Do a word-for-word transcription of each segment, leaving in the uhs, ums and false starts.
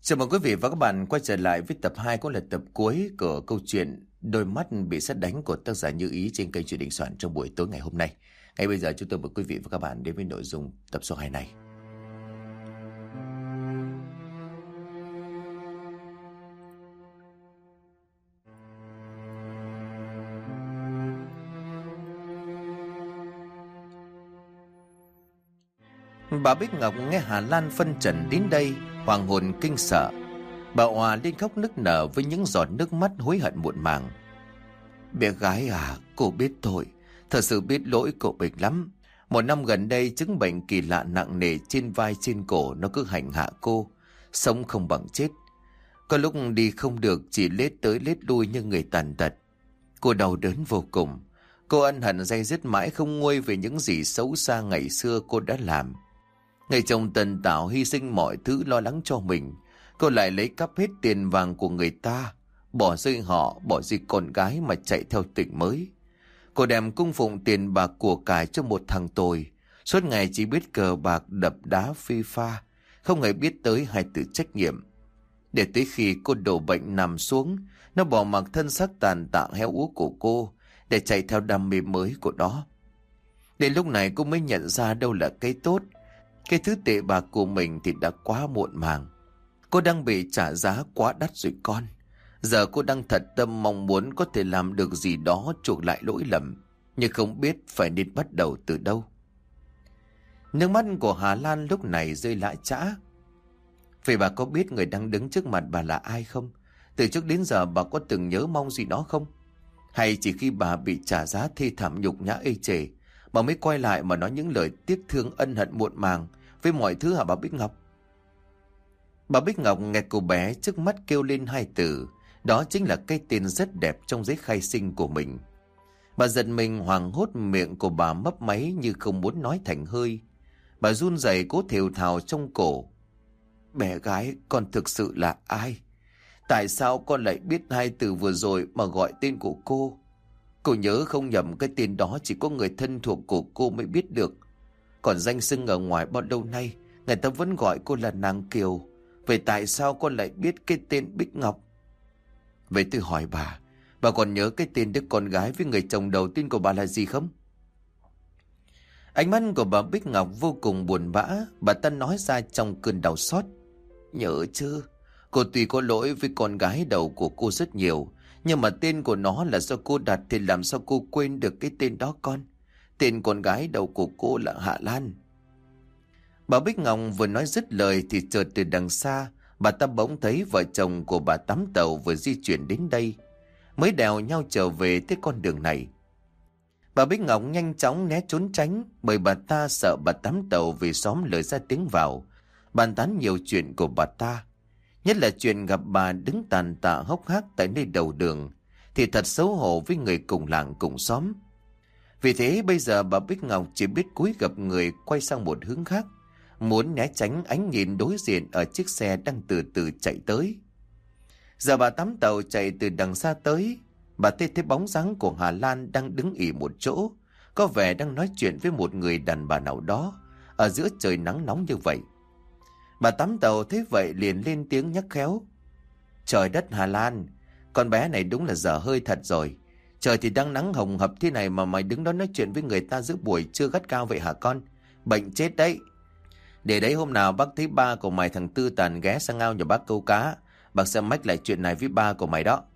Chào mừng quý vị và các bạn quay trở lại với tập hai, cũng là tập cuối của câu chuyện Đôi mắt bị sét đánh của tác giả Như Ý trên kênh Chuyện Đình Soạn trong buổi tối ngày hôm nay. Ngay bây giờ chúng tôi mời quý vị và các bạn đến với nội dung tập số hai này. Bà Bích Ngọc nghe Hà Lan phân trần đến đây, hoàng hồn kinh sợ. Bà òa lên khóc nức nở với những giọt nước mắt hối hận muộn màng. Bé gái à, cô biết thôi, thật sự biết lỗi cô Bích lắm. Một năm gần đây chứng bệnh kỳ lạ nặng nề trên vai trên cổ nó cứ hành hạ cô, sống không bằng chết. Có lúc đi không được, chỉ lết tới lết lui như người tàn tật. Cô đau đớn vô cùng. Cô ân hận day dứt mãi không nguôi về những gì xấu xa ngày xưa cô đã làm. Người chồng tần tảo hy sinh mọi thứ lo lắng cho mình, cô lại lấy cắp hết tiền vàng của người ta, bỏ rơi họ, bỏ rơi con gái mà chạy theo tình mới. Cô đem cung phụng tiền bạc của cải cho một thằng tồi, suốt ngày chỉ biết cờ bạc đập đá phi pha, không hề biết tới hai từ trách nhiệm. Để tới khi cô đổ bệnh nằm xuống, nó bỏ mặc thân xác tàn tạ héo úa của cô để chạy theo đam mê mới của nó. Đến lúc này cô mới nhận ra đâu là cái tốt. Cái thứ tệ bạc của mình thì đã quá muộn màng. Cô đang bị trả giá quá đắt rồi con. Giờ cô đang thật tâm mong muốn có thể làm được gì đó chuộc lại lỗi lầm, nhưng không biết phải nên bắt đầu từ đâu. Nước mắt của Hà Lan lúc này rơi lã chã. Vậy bà có biết người đang đứng trước mặt bà là ai không? Từ trước đến giờ bà có từng nhớ mong gì đó không? Hay chỉ khi bà bị trả giá thê thảm nhục nhã ê chề, bà mới quay lại mà nói những lời tiếc thương ân hận muộn màng với mọi thứ hả bà Bích Ngọc? Bà Bích Ngọc nghe cô bé trước mắt kêu lên hai từ, đó chính là cái tên rất đẹp trong giấy khai sinh của mình. Bà giật mình hoảng hốt, miệng của bà mấp máy như không muốn nói thành hơi. Bà run rẩy cố thều thào trong cổ. Bé gái, con thực sự là ai? Tại sao con lại biết hai từ vừa rồi mà gọi tên của cô? Cô nhớ không nhầm, cái tên đó chỉ có người thân thuộc của cô mới biết được. Còn danh xưng ở ngoài bao lâu nay, người ta vẫn gọi cô là nàng Kiều. Vậy tại sao con lại biết cái tên Bích Ngọc? Vậy tôi hỏi bà, bà còn nhớ cái tên đứa con gái với người chồng đầu tiên của bà là gì không? Ánh mắt của bà Bích Ngọc vô cùng buồn bã, bà ta nói ra trong cơn đau xót. Nhớ chứ, cô tuy có lỗi với con gái đầu của cô rất nhiều, nhưng mà tên của nó là do cô đặt thì làm sao cô quên được cái tên đó con? Tên con gái đầu của cô là Hạ Lan. Bà Bích Ngọc vừa nói dứt lời thì chợt từ đằng xa, bà ta bỗng thấy vợ chồng của bà Tám Tàu vừa di chuyển đến đây, mới đèo nhau trở về tới con đường này. Bà Bích Ngọc nhanh chóng né trốn tránh, bởi bà ta sợ bà Tám Tàu vì xóm lời ra tiếng vào, bàn tán nhiều chuyện của bà ta. Nhất là chuyện gặp bà đứng tàn tạ hốc hác tại nơi đầu đường, thì thật xấu hổ với người cùng làng cùng xóm. Vì thế bây giờ bà Bích Ngọc chỉ biết cúi gập người quay sang một hướng khác, muốn né tránh ánh nhìn đối diện ở chiếc xe đang từ từ chạy tới. Giờ bà Tám Tàu chạy từ đằng xa tới, bà thấy thấy bóng dáng của Hà Lan đang đứng ỉ một chỗ, có vẻ đang nói chuyện với một người đàn bà nào đó ở giữa trời nắng nóng như vậy. Bà Tám Tàu thấy vậy liền lên tiếng nhắc khéo. Trời đất Hà Lan, con bé này đúng là dở hơi thật rồi. Trời thì đang nắng hồng hập thế này mà mày đứng đó nói chuyện với người ta giữa buổi trưa gắt cao vậy hả con? Bệnh chết đấy. Để đấy hôm nào bác thấy ba của mày thằng Tư Tàn ghé sang ao nhà bác câu cá, bác sẽ mách lại chuyện này với ba của mày đó.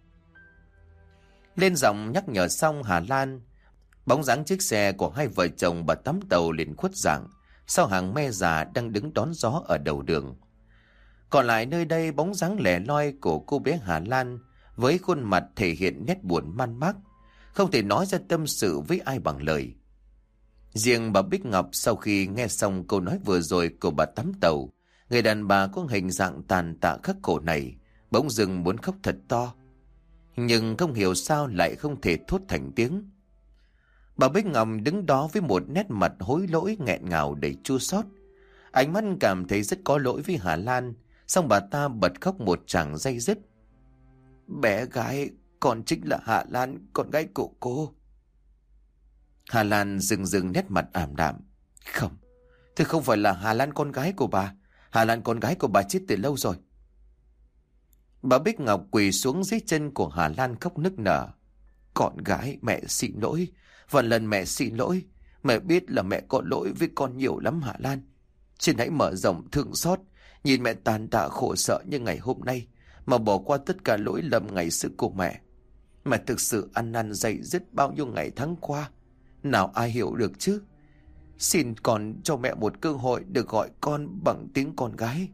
Lên giọng nhắc nhở xong Hà Lan, bóng dáng chiếc xe của hai vợ chồng bà Tám Tàu liền khuất dạng sau hàng me già đang đứng đón gió ở đầu đường. Còn lại nơi đây bóng dáng lẻ loi của cô bé Hà Lan với khuôn mặt thể hiện nét buồn man mác, không thể nói ra tâm sự với ai bằng lời. Riêng bà Bích Ngọc sau khi nghe xong câu nói vừa rồi của bà Tám Tàu, người đàn bà có hình dạng tàn tạ khắc khổ này, bỗng dưng muốn khóc thật to. Nhưng không hiểu sao lại không thể thốt thành tiếng. Bà Bích Ngọc đứng đó với một nét mặt hối lỗi nghẹn ngào đầy chua xót. Ánh mắt cảm thấy rất có lỗi với Hà Lan, xong bà ta bật khóc một tràng day dứt. Bé gái, con chính là Hà Lan, con gái của cô. Hà Lan dừng dừng nét mặt ảm đạm. Không, tôi không phải là Hà Lan con gái của bà. Hà Lan con gái của bà chết từ lâu rồi. Bà Bích Ngọc quỳ xuống dưới chân của Hà Lan khóc nức nở. Con gái, mẹ xin lỗi. Vạn lần mẹ xin lỗi. Mẹ biết là mẹ có lỗi với con nhiều lắm Hà Lan. Xin hãy mở rộng thương xót. Nhìn mẹ tàn tạ khổ sở như ngày hôm nay, mà bỏ qua tất cả lỗi lầm ngày xưa của mẹ. Mẹ thực sự ăn năn dày dứt bao nhiêu ngày tháng qua. Nào ai hiểu được chứ. Xin con cho mẹ một cơ hội được gọi con bằng tiếng con gái.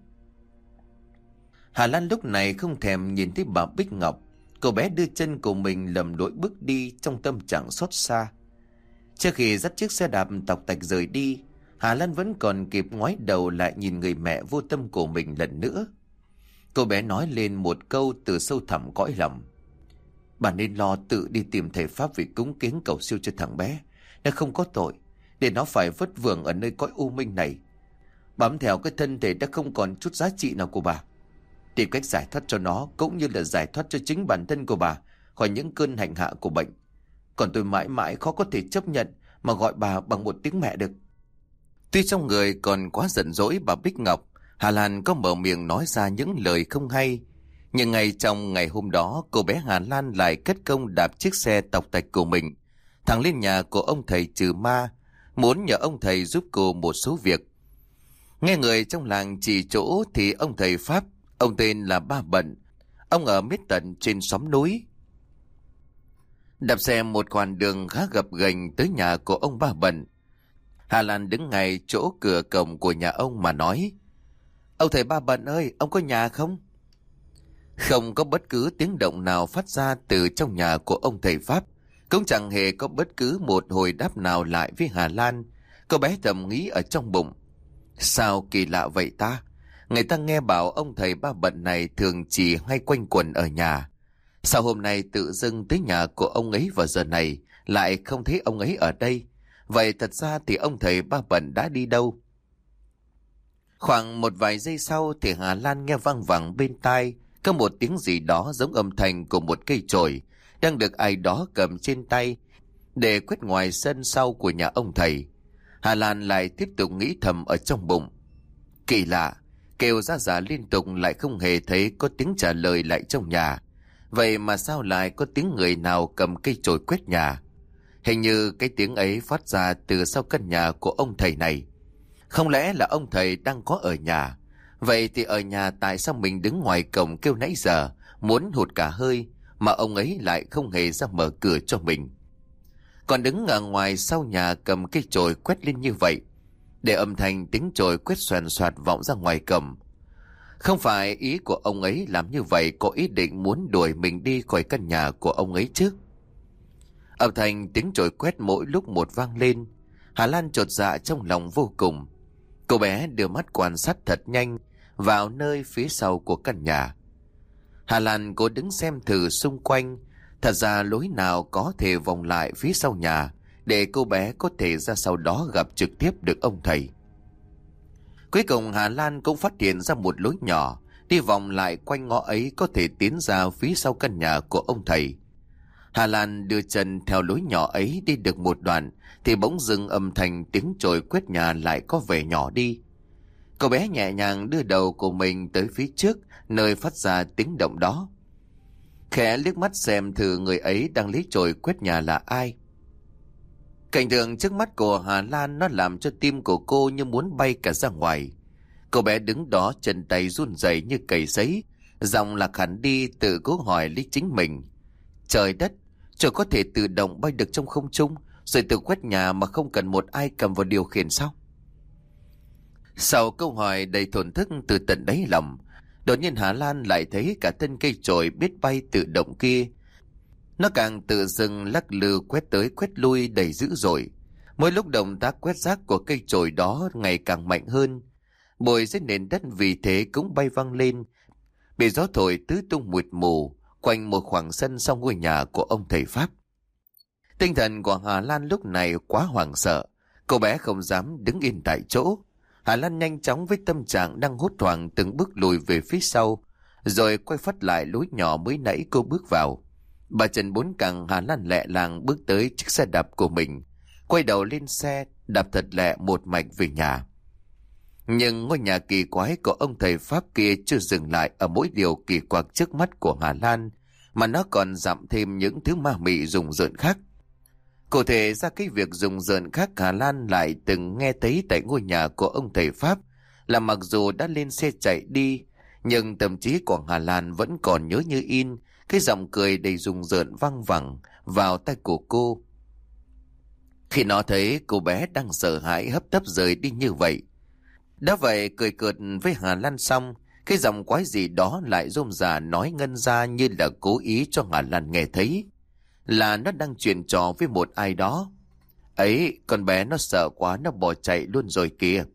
Hà Lan lúc này không thèm nhìn thấy bà Bích Ngọc. Cô bé đưa chân của mình lầm lỗi bước đi trong tâm trạng xót xa. Trước khi dắt chiếc xe đạp tọc tạch rời đi, Hà Lan vẫn còn kịp ngoái đầu lại nhìn người mẹ vô tâm của mình lần nữa. Cô bé nói lên một câu từ sâu thẳm cõi lòng. Bà nên lo tự đi tìm thầy Pháp vì cúng kiến cầu siêu cho thằng bé. Nó không có tội, để nó phải vất vưởng ở nơi cõi u minh này. Bám theo cái thân thể đã không còn chút giá trị nào của bà. Tìm cách giải thoát cho nó, cũng như là giải thoát cho chính bản thân của bà khỏi những cơn hành hạ của bệnh. Còn tôi mãi mãi khó có thể chấp nhận mà gọi bà bằng một tiếng mẹ được. Tuy trong người còn quá giận dỗi bà Bích Ngọc, Hà Lan có mở miệng nói ra những lời không hay. Nhưng ngay trong ngày hôm đó, cô bé Hà Lan lại cất công đạp chiếc xe tọc tạch của mình thẳng lên nhà của ông thầy trừ ma, muốn nhờ ông thầy giúp cô một số việc. Nghe người trong làng chỉ chỗ thì ông thầy Pháp, ông tên là Ba Bận, ông ở miết tận trên xóm núi. Đạp xe một đoạn đường khá gập ghềnh tới nhà của ông Ba Bận, Hà Lan đứng ngay chỗ cửa cổng của nhà ông mà nói: Ông thầy Ba Bận ơi, ông có nhà không? Không có bất cứ tiếng động nào phát ra từ trong nhà của ông thầy Pháp, cũng chẳng hề có bất cứ một hồi đáp nào lại với Hà Lan. Cô bé thầm nghĩ ở trong bụng: sao kỳ lạ vậy ta? Người ta nghe bảo ông thầy Ba Bận này thường chỉ hay quanh quẩn ở nhà. Sao hôm nay tự dưng tới nhà của ông ấy vào giờ này lại không thấy ông ấy ở đây? Vậy thật ra thì ông thầy Ba Bận đã đi đâu? Khoảng một vài giây sau thì Hà Lan nghe vang vẳng bên tai có một tiếng gì đó giống âm thanh của một cây chổi đang được ai đó cầm trên tay để quét ngoài sân sau của nhà ông thầy. Hà Lan lại tiếp tục nghĩ thầm ở trong bụng: kỳ lạ, kêu ra giả liên tục lại không hề thấy có tiếng trả lời lại trong nhà. Vậy mà sao lại có tiếng người nào cầm cây chổi quét nhà? Hình như cái tiếng ấy phát ra từ sau căn nhà của ông thầy này. Không lẽ là ông thầy đang có ở nhà? Vậy thì ở nhà tại sao mình đứng ngoài cổng kêu nãy giờ muốn hụt cả hơi mà ông ấy lại không hề ra mở cửa cho mình? Còn đứng ở ngoài sau nhà cầm cây chổi quét lên như vậy, để âm thanh tiếng chổi quét xoèn xoạt vọng ra ngoài cổng. Không phải ý của ông ấy làm như vậy có ý định muốn đuổi mình đi khỏi căn nhà của ông ấy chứ? Âm thanh tiếng chổi quét mỗi lúc một vang lên. Hà Lan chột dạ trong lòng vô cùng. Cô bé đưa mắt quan sát thật nhanh vào nơi phía sau của căn nhà. Hà Lan cố đứng xem thử xung quanh. Thật ra lối nào có thể vòng lại phía sau nhà để cô bé có thể ra sau đó gặp trực tiếp được ông thầy. Cuối cùng Hà Lan cũng phát hiện ra một lối nhỏ đi vòng lại quanh ngõ ấy có thể tiến ra phía sau căn nhà của ông thầy. Hà Lan đưa chân theo lối nhỏ ấy đi được một đoạn thì bỗng dưng âm thanh tiếng chổi quét nhà lại có vẻ nhỏ đi. Cô bé nhẹ nhàng đưa đầu của mình tới phía trước nơi phát ra tiếng động đó, khẽ liếc mắt xem thử người ấy đang lấy chổi quét nhà là ai. Cảnh tượng trước mắt của Hà Lan nó làm cho tim của cô như muốn bay cả ra ngoài. Cô bé đứng đó chân tay run rẩy như cầy giấy, giọng lạc hẳn đi tự cố hỏi lấy chính mình: trời đất, trời có thể tự động bay được trong không trung rồi tự quét nhà mà không cần một ai cầm vào điều khiển sao? Sau câu hỏi đầy thổn thức từ tận đáy lòng, đột nhiên Hà Lan lại thấy cả thân cây chổi biết bay tự động kia, nó càng tự dưng lắc lư quét tới quét lui đầy dữ dội. Mỗi lúc động tác quét rác của cây chổi đó ngày càng mạnh hơn. Bụi dưới nền đất vì thế cũng bay văng lên, bị gió thổi tứ tung mịt mù quanh một khoảng sân sau ngôi nhà của ông thầy Pháp. Tinh thần của Hà Lan lúc này quá hoảng sợ, cô bé không dám đứng yên tại chỗ. Hà Lan nhanh chóng với tâm trạng đang hốt hoảng từng bước lùi về phía sau, rồi quay phát lại lối nhỏ mới nãy cô bước vào. Bà chân bốn cẳng Hà Lan lẹ làng bước tới chiếc xe đạp của mình, quay đầu lên xe đạp thật lẹ một mạch về nhà. Nhưng ngôi nhà kỳ quái của ông thầy Pháp kia chưa dừng lại ở mỗi điều kỳ quặc trước mắt của Hà Lan, mà nó còn dặm thêm những thứ ma mị rùng rợn khác. Cụ thể ra cái việc rùng rợn khác Hà Lan lại từng nghe thấy tại ngôi nhà của ông thầy Pháp là mặc dù đã lên xe chạy đi, nhưng tâm trí của Hà Lan vẫn còn nhớ như in cái giọng cười đầy rùng rợn vang vẳng vào tai của cô. Khi nó thấy cô bé đang sợ hãi hấp tấp rời đi như vậy. Đã vậy cười cợt với Hà Lan xong, cái giọng quái gì đó lại rôm rả nói ngân ra như là cố ý cho Hà Lan nghe thấy là nó đang chuyện trò với một ai đó. Ấy, con bé nó sợ quá nó bỏ chạy luôn rồi kìa.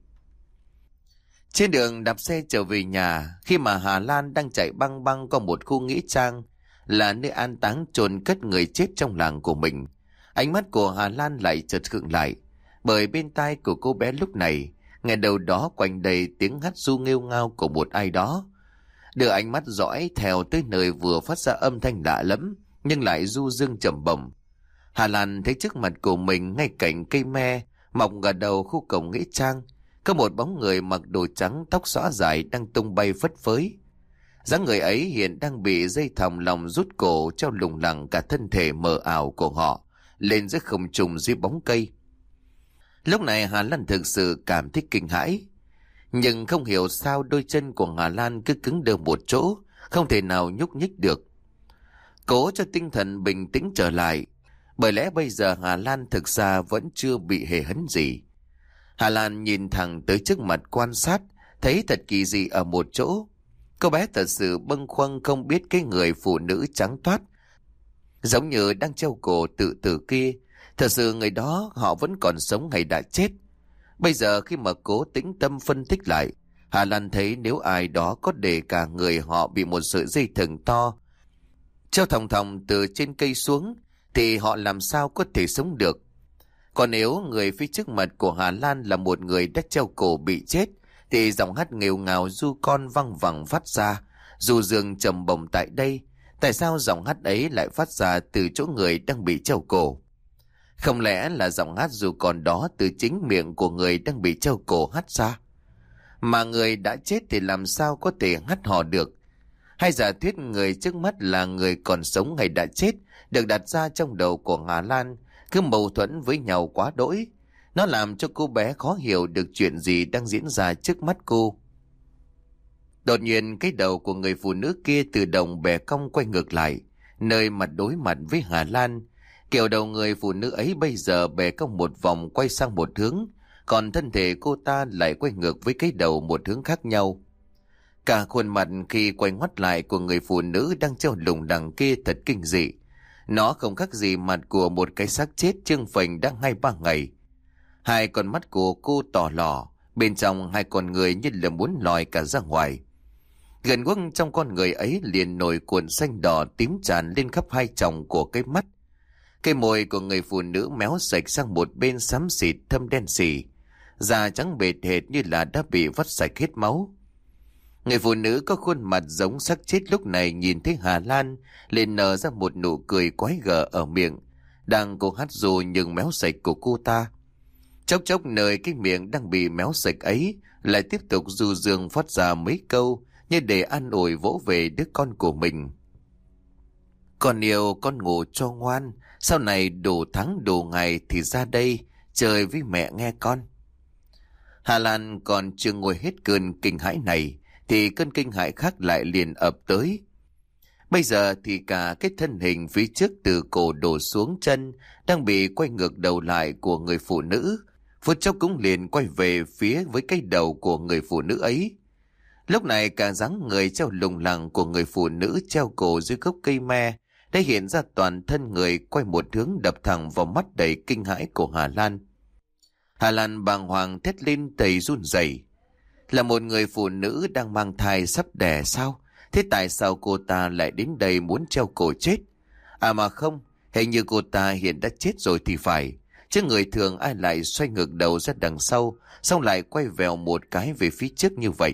Trên đường đạp xe trở về nhà, khi mà Hà Lan đang chạy băng băng qua một khu nghĩa trang là nơi an táng chôn cất người chết trong làng của mình, ánh mắt của Hà Lan lại chợt khựng lại, bởi bên tai của cô bé lúc này nghe đầu đó quanh đầy tiếng hát ru nghêu ngao của một ai đó. Đưa ánh mắt dõi theo tới nơi vừa phát ra âm thanh lạ lẫm nhưng lại du dương trầm bổng, Hà Lan thấy trước mặt của mình ngay cạnh cây me mọc ở đầu khu cổng nghĩa trang có một bóng người mặc đồ trắng, tóc xõa dài đang tung bay phất phới. Dáng người ấy hiện đang bị dây thòng lòng rút cổ treo lủng lẳng cả thân thể mờ ảo của họ lên giữa không trung dưới bóng cây. Lúc này Hà Lan thực sự cảm thấy kinh hãi, nhưng không hiểu sao đôi chân của Hà Lan cứ cứng đơ một chỗ, không thể nào nhúc nhích được. Cố cho tinh thần bình tĩnh trở lại, bởi lẽ bây giờ Hà Lan thực ra vẫn chưa bị hề hấn gì. Hà Lan nhìn thẳng tới trước mặt quan sát, thấy thật kỳ dị ở một chỗ. Cô bé thật sự bâng khuâng không biết cái người phụ nữ trắng toát giống như đang treo cổ tự tử kia, thật sự người đó họ vẫn còn sống hay đã chết. Bây giờ khi mà cố tĩnh tâm phân tích lại, Hà Lan thấy nếu ai đó có để cả người họ bị một sợi dây thừng to treo thòng thòng từ trên cây xuống thì họ làm sao có thể sống được. Còn nếu người phía trước mặt của Hà Lan là một người đã treo cổ bị chết thì giọng hát nghêu ngào du con văng vẳng phát ra, dù giường trầm bổng tại đây. Tại sao giọng hát ấy lại phát ra từ chỗ người đang bị treo cổ? Không lẽ là giọng hát dù còn đó từ chính miệng của người đang bị treo cổ hát ra? Mà người đã chết thì làm sao có thể hát hò được? Hay giả thuyết người trước mắt là người còn sống hay đã chết được đặt ra trong đầu của Hà Lan cứ mâu thuẫn với nhau quá đỗi. Nó làm cho cô bé khó hiểu được chuyện gì đang diễn ra trước mắt cô. Đột nhiên cái đầu của người phụ nữ kia từ đồng bè cong quay ngược lại, nơi mặt đối mặt với Hà Lan. Kiểu đầu người phụ nữ ấy bây giờ bè cong một vòng quay sang một hướng, còn thân thể cô ta lại quay ngược với cái đầu một hướng khác nhau. Cả khuôn mặt khi quay ngoắt lại của người phụ nữ đang treo lủng đằng kia thật kinh dị. Nó không khác gì mặt của một cái xác chết trương phình đã hai ba ngày. Hai con mắt của cô tỏ lò, bên trong hai con người như là muốn lòi cả ra ngoài. Gần guốc trong con người ấy liền nổi cuộn xanh đỏ tím tràn lên khắp hai tròng của cái mắt. Cái môi của người phụ nữ méo sạch sang một bên xám xịt thâm đen xì, da trắng bệt hệt như là đã bị vắt sạch hết máu. Người phụ nữ có khuôn mặt giống xác chết lúc này nhìn thấy Hà Lan liền nở ra một nụ cười quái gở ở miệng, đang cố hát dù nhưng méo sạch của cô ta. Chốc chốc nơi cái miệng đang bị méo sạch ấy lại tiếp tục du dương phát ra mấy câu như để an ủi vỗ về đứa con của mình. Con yêu con ngủ cho ngoan, sau này đủ tháng đủ ngày thì ra đây chơi với mẹ nghe con. Hà Lan còn chưa ngồi hết cơn kinh hãi này thì cơn kinh hãi khác lại liền ập tới. Bây giờ thì cả cái thân hình phía trước từ cổ đổ xuống chân đang bị quay ngược đầu lại của người phụ nữ, phút chốc cũng liền quay về phía với cái đầu của người phụ nữ ấy. Lúc này cả dáng người treo lủng lẳng của người phụ nữ treo cổ dưới gốc cây me đã hiện ra toàn thân người quay một hướng đập thẳng vào mắt đầy kinh hãi của Hà Lan. Hà Lan bàng hoàng thét lên đầy run rẩy. Là một người phụ nữ đang mang thai sắp đẻ sao? Thế tại sao cô ta lại đến đây muốn treo cổ chết? À mà không, hình như cô ta hiện đã chết rồi thì phải. Chứ người thường ai lại xoay ngược đầu ra đằng sau, xong lại quay vèo một cái về phía trước như vậy.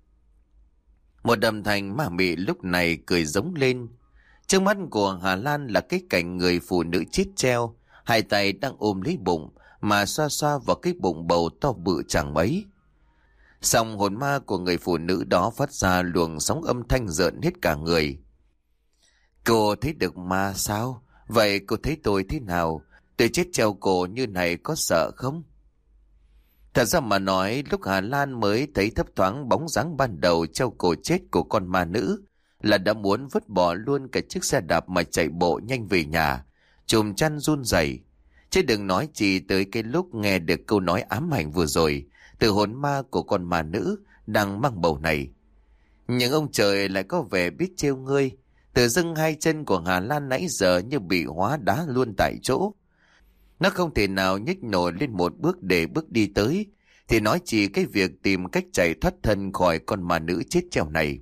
Một đầm thành ma mị lúc này cười giống lên. Trước mắt của Hà Lan là cái cảnh người phụ nữ chết treo, hai tay đang ôm lấy bụng mà xoa xoa vào cái bụng bầu to bự chẳng mấy. Xong hồn ma của người phụ nữ đó phát ra luồng sóng âm thanh rợn hết cả người. Cô thấy được ma sao? Vậy cô thấy tôi thế nào? Tôi chết treo cổ như này có sợ không? Thật ra mà nói, lúc Hà Lan mới thấy thấp thoáng bóng dáng ban đầu treo cổ chết của con ma nữ, là đã muốn vứt bỏ luôn cả chiếc xe đạp mà chạy bộ nhanh về nhà, chùm chăn run rẩy. Chứ đừng nói gì tới cái lúc nghe được câu nói ám ảnh vừa rồi từ hồn ma của con ma nữ đang mang bầu này. Nhưng ông trời lại có vẻ biết trêu ngươi. Tự dưng hai chân của Hà Lan nãy giờ như bị hóa đá luôn tại chỗ. Nó không thể nào nhích nổi lên một bước để bước đi tới, thì nói chỉ cái việc tìm cách chạy thoát thân khỏi con ma nữ chết treo này.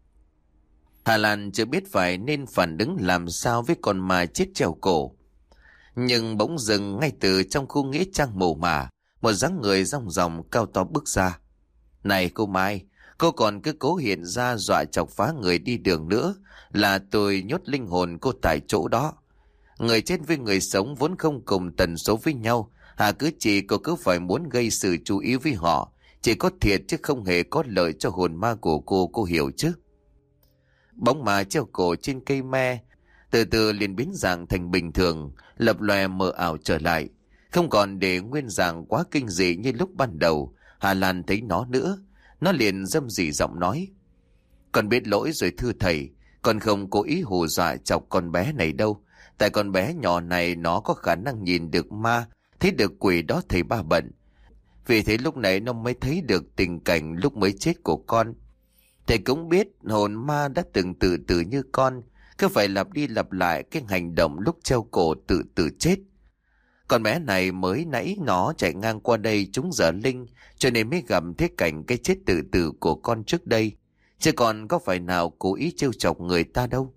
Hà Lan chưa biết phải nên phản ứng làm sao với con ma chết treo cổ. Nhưng bỗng dừng ngay từ trong khu nghĩa trang mồ mả, một dáng người rong ròng cao to bước ra. Này cô Mai, cô còn cứ cố hiện ra dọa chọc phá người đi đường nữa, là tôi nhốt linh hồn cô tại chỗ đó. Người chết với người sống vốn không cùng tần số với nhau, hà cứ chỉ cô cứ phải muốn gây sự chú ý với họ, chỉ có thiệt chứ không hề có lợi cho hồn ma của cô, cô hiểu chứ? Bóng ma treo cổ trên cây me từ từ liền biến dạng thành bình thường, lập lòe mờ ảo trở lại, không còn để nguyên dạng quá kinh dị như lúc ban đầu. Hà Lan thấy nó nữa, nó liền râm rỉ giọng nói: "Con biết lỗi rồi thưa thầy, con không cố ý hù dọa chọc con bé này đâu. Tại con bé nhỏ này nó có khả năng nhìn được ma, thấy được quỷ đó thầy ba bận. Vì thế lúc này nó mới thấy được tình cảnh lúc mới chết của con. Thầy cũng biết hồn ma đã từng tự tử như con, cứ phải lặp đi lặp lại cái hành động lúc treo cổ tự tử chết. Con bé này mới nãy nó chạy ngang qua đây trúng giờ linh, cho nên mới gặp thế cảnh cái chết tự tử của con trước đây, chứ còn có phải nào cố ý trêu chọc người ta đâu."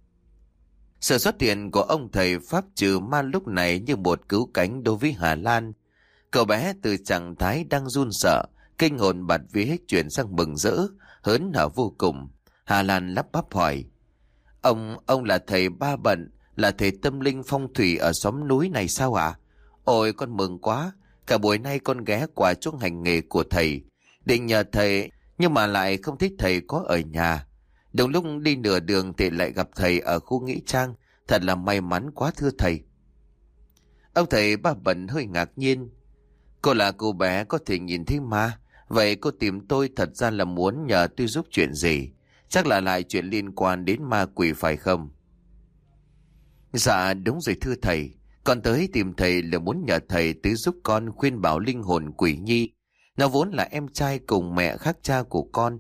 Sự xuất hiện của ông thầy pháp trừ ma lúc này như một cứu cánh đối với Hà Lan. Cậu bé từ trạng thái đang run sợ, kinh hồn bạt vía chuyển sang mừng rỡ, hớn hở vô cùng. Hà Lan lắp bắp hỏi: Ông, ông là thầy ba bận, là thầy tâm linh phong thủy ở xóm núi này sao ạ? À? Ôi con mừng quá, cả buổi nay con ghé qua chỗ hành nghề của thầy, định nhờ thầy, nhưng mà lại không thích thầy có ở nhà. Đúng lúc đi nửa đường thì lại gặp thầy ở khu nghĩa trang, thật là may mắn quá thưa thầy. Ông thầy ba bận hơi ngạc nhiên: Cô là cô bé có thể nhìn thấy ma, vậy cô tìm tôi thật ra là muốn nhờ tôi giúp chuyện gì? Chắc là lại chuyện liên quan đến ma quỷ phải không? Dạ đúng rồi thưa thầy, con tới tìm thầy là muốn nhờ thầy tới giúp con khuyên bảo linh hồn quỷ nhi. Nó vốn là em trai cùng mẹ khác cha của con.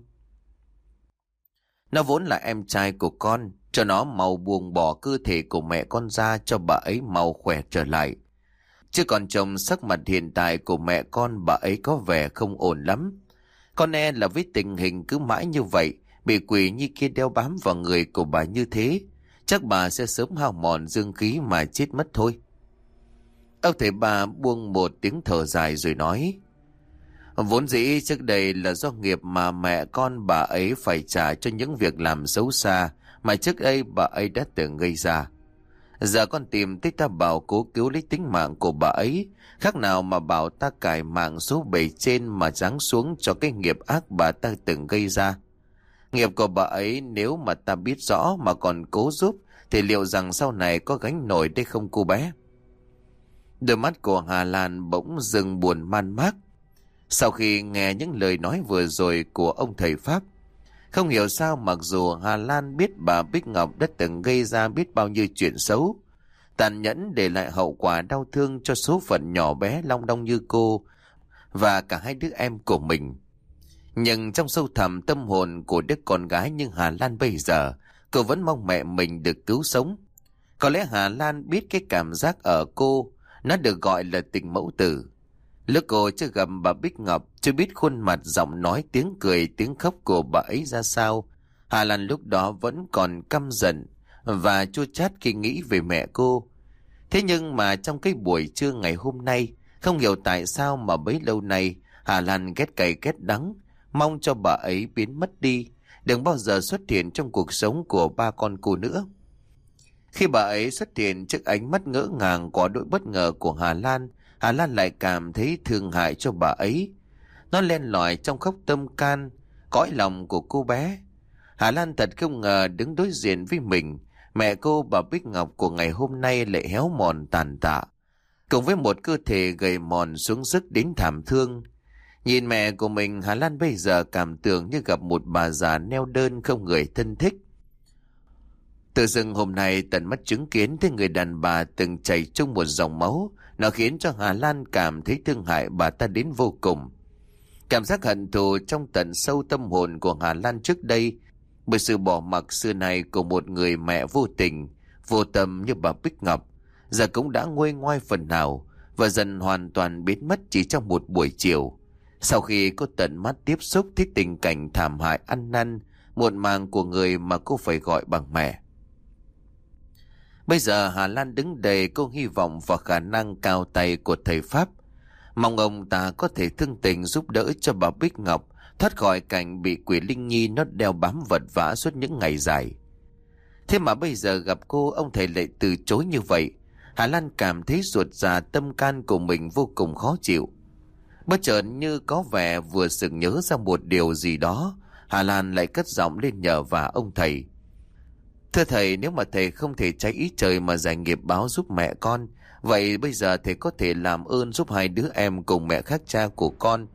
Nó vốn là em trai của con, cho nó mau buông bỏ cơ thể của mẹ con ra cho bà ấy mau khỏe trở lại. Chứ còn chồng sắc mặt hiện tại của mẹ con bà ấy có vẻ không ổn lắm. Con e là với tình hình cứ mãi như vậy, bị quỷ nhi kia đeo bám vào người của bà như thế, chắc bà sẽ sớm hao mòn dương khí mà chết mất thôi. Ông thầy bà buông một tiếng thở dài rồi nói: Vốn dĩ trước đây là do nghiệp mà mẹ con bà ấy phải trả cho những việc làm xấu xa mà trước đây bà ấy đã từng gây ra. Giờ con tìm thấy ta bảo cố cứu lấy tính mạng của bà ấy, khác nào mà bảo ta cải mạng số bề trên mà giáng xuống cho cái nghiệp ác bà ta từng gây ra. Nghiệp của bà ấy nếu mà ta biết rõ mà còn cố giúp thì liệu rằng sau này có gánh nổi đây không cô bé? Đôi mắt của Hà Lan bỗng dừng buồn man mác. Sau khi nghe những lời nói vừa rồi của ông thầy Pháp, không hiểu sao mặc dù Hà Lan biết bà Bích Ngọc đã từng gây ra biết bao nhiêu chuyện xấu, tàn nhẫn để lại hậu quả đau thương cho số phận nhỏ bé long đong như cô và cả hai đứa em của mình. Nhưng trong sâu thẳm tâm hồn của đứa con gái như Hà Lan bây giờ, cô vẫn mong mẹ mình được cứu sống. Có lẽ Hà Lan biết cái cảm giác ở cô, nó được gọi là tình mẫu tử. Lúc cô chưa gặp bà Bích Ngọc, chưa biết khuôn mặt, giọng nói, tiếng cười, tiếng khóc của bà ấy ra sao, Hà Lan lúc đó vẫn còn căm giận và chua chát khi nghĩ về mẹ cô. Thế nhưng mà trong cái buổi trưa ngày hôm nay, không hiểu tại sao mà bấy lâu nay Hà Lan ghét cay ghét đắng, mong cho bà ấy biến mất đi, đừng bao giờ xuất hiện trong cuộc sống của ba con cô nữa. Khi bà ấy xuất hiện trước ánh mắt ngỡ ngàng có đỗi bất ngờ của Hà Lan, Hà Lan lại cảm thấy thương hại cho bà ấy. Nó len lỏi trong khóc tâm can, cõi lòng của cô bé. Hà Lan thật không ngờ đứng đối diện với mình, mẹ cô bà Bích Ngọc của ngày hôm nay lại héo mòn tàn tạ, cùng với một cơ thể gầy mòn xuống sức đến thảm thương. Nhìn mẹ của mình, Hà Lan bây giờ cảm tưởng như gặp một bà già neo đơn không người thân thích. Tự dưng hôm nay tận mắt chứng kiến thấy người đàn bà từng chảy chung một dòng máu, nó khiến cho Hà Lan cảm thấy thương hại bà ta đến vô cùng. Cảm giác hận thù trong tận sâu tâm hồn của Hà Lan trước đây bởi sự bỏ mặc xưa nay của một người mẹ vô tình, vô tâm như bà Bích Ngọc, giờ cũng đã nguôi ngoai phần nào và dần hoàn toàn biến mất chỉ trong một buổi chiều. Sau khi cô tận mắt tiếp xúc thấy tình cảnh thảm hại ăn năn, muộn màng của người mà cô phải gọi bằng mẹ. Bây giờ Hà Lan đứng đây, cô hy vọng vào khả năng cao tay của thầy Pháp. Mong ông ta có thể thương tình giúp đỡ cho bà Bích Ngọc thoát khỏi cảnh bị quỷ linh nhi nó đeo bám vật vã suốt những ngày dài. Thế mà bây giờ gặp cô, ông thầy lại từ chối như vậy. Hà Lan cảm thấy ruột già, tâm can của mình vô cùng khó chịu. Bất chợt như có vẻ vừa sực nhớ ra một điều gì đó, Hà Lan lại cất giọng lên nhờ vả ông thầy. Thưa thầy, nếu mà thầy không thể trái ý trời mà giải nghiệp báo giúp mẹ con, vậy bây giờ thầy có thể làm ơn giúp hai đứa em cùng mẹ khác cha của con,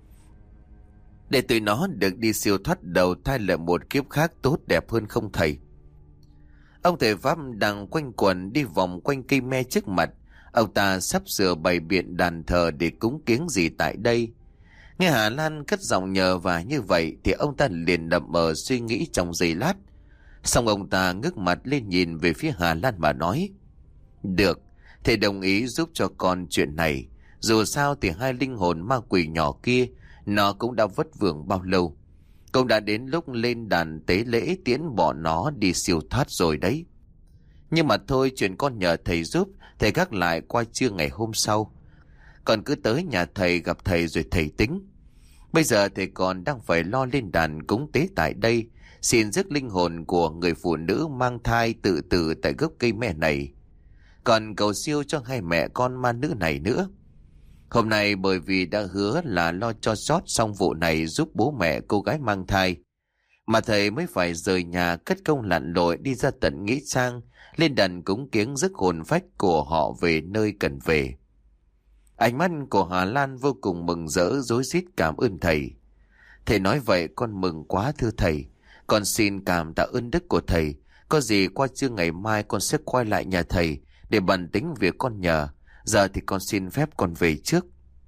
để tụi nó được đi siêu thoát đầu thai lại một kiếp khác tốt đẹp hơn không thầy? Ông thầy Pháp đang quanh quẩn đi vòng quanh cây me trước mặt. Ông ta sắp sửa bày biện đàn thờ để cúng kiếng gì tại đây. Nghe Hà Lan cất giọng nhờ và như vậy thì ông ta liền đậm mờ suy nghĩ trong giây lát. Xong ông ta ngước mặt lên nhìn về phía Hà Lan mà nói: Được, thầy đồng ý giúp cho con chuyện này. Dù sao thì hai linh hồn ma quỷ nhỏ kia nó cũng đã vất vưởng bao lâu. Cũng đã đến lúc lên đàn tế lễ tiễn bọn nó đi siêu thoát rồi đấy. Nhưng mà thôi, chuyện con nhờ thầy giúp thầy gác lại qua trưa ngày hôm sau. Còn cứ tới nhà thầy gặp thầy rồi thầy tính. Bây giờ thầy còn đang phải lo lên đàn cúng tế tại đây, xin rước linh hồn của người phụ nữ mang thai tự tử tại gốc cây me này, còn cầu siêu cho hai mẹ con ma nữ này nữa. Hôm nay bởi vì đã hứa là lo cho sót xong vụ này giúp bố mẹ cô gái mang thai, mà thầy mới phải rời nhà cất công lặn lội đi ra tận Nghĩa Trang lên đàn cúng kiếng rước hồn phách của họ về nơi cần về. Ánh mắt của Hà Lan vô cùng mừng rỡ, rối rít cảm ơn thầy. Thầy nói vậy con mừng quá thưa thầy. Con xin cảm tạ ơn đức của thầy. Có gì qua trưa ngày mai con sẽ quay lại nhà thầy để bàn tính việc con nhờ. Giờ thì con xin phép con về trước.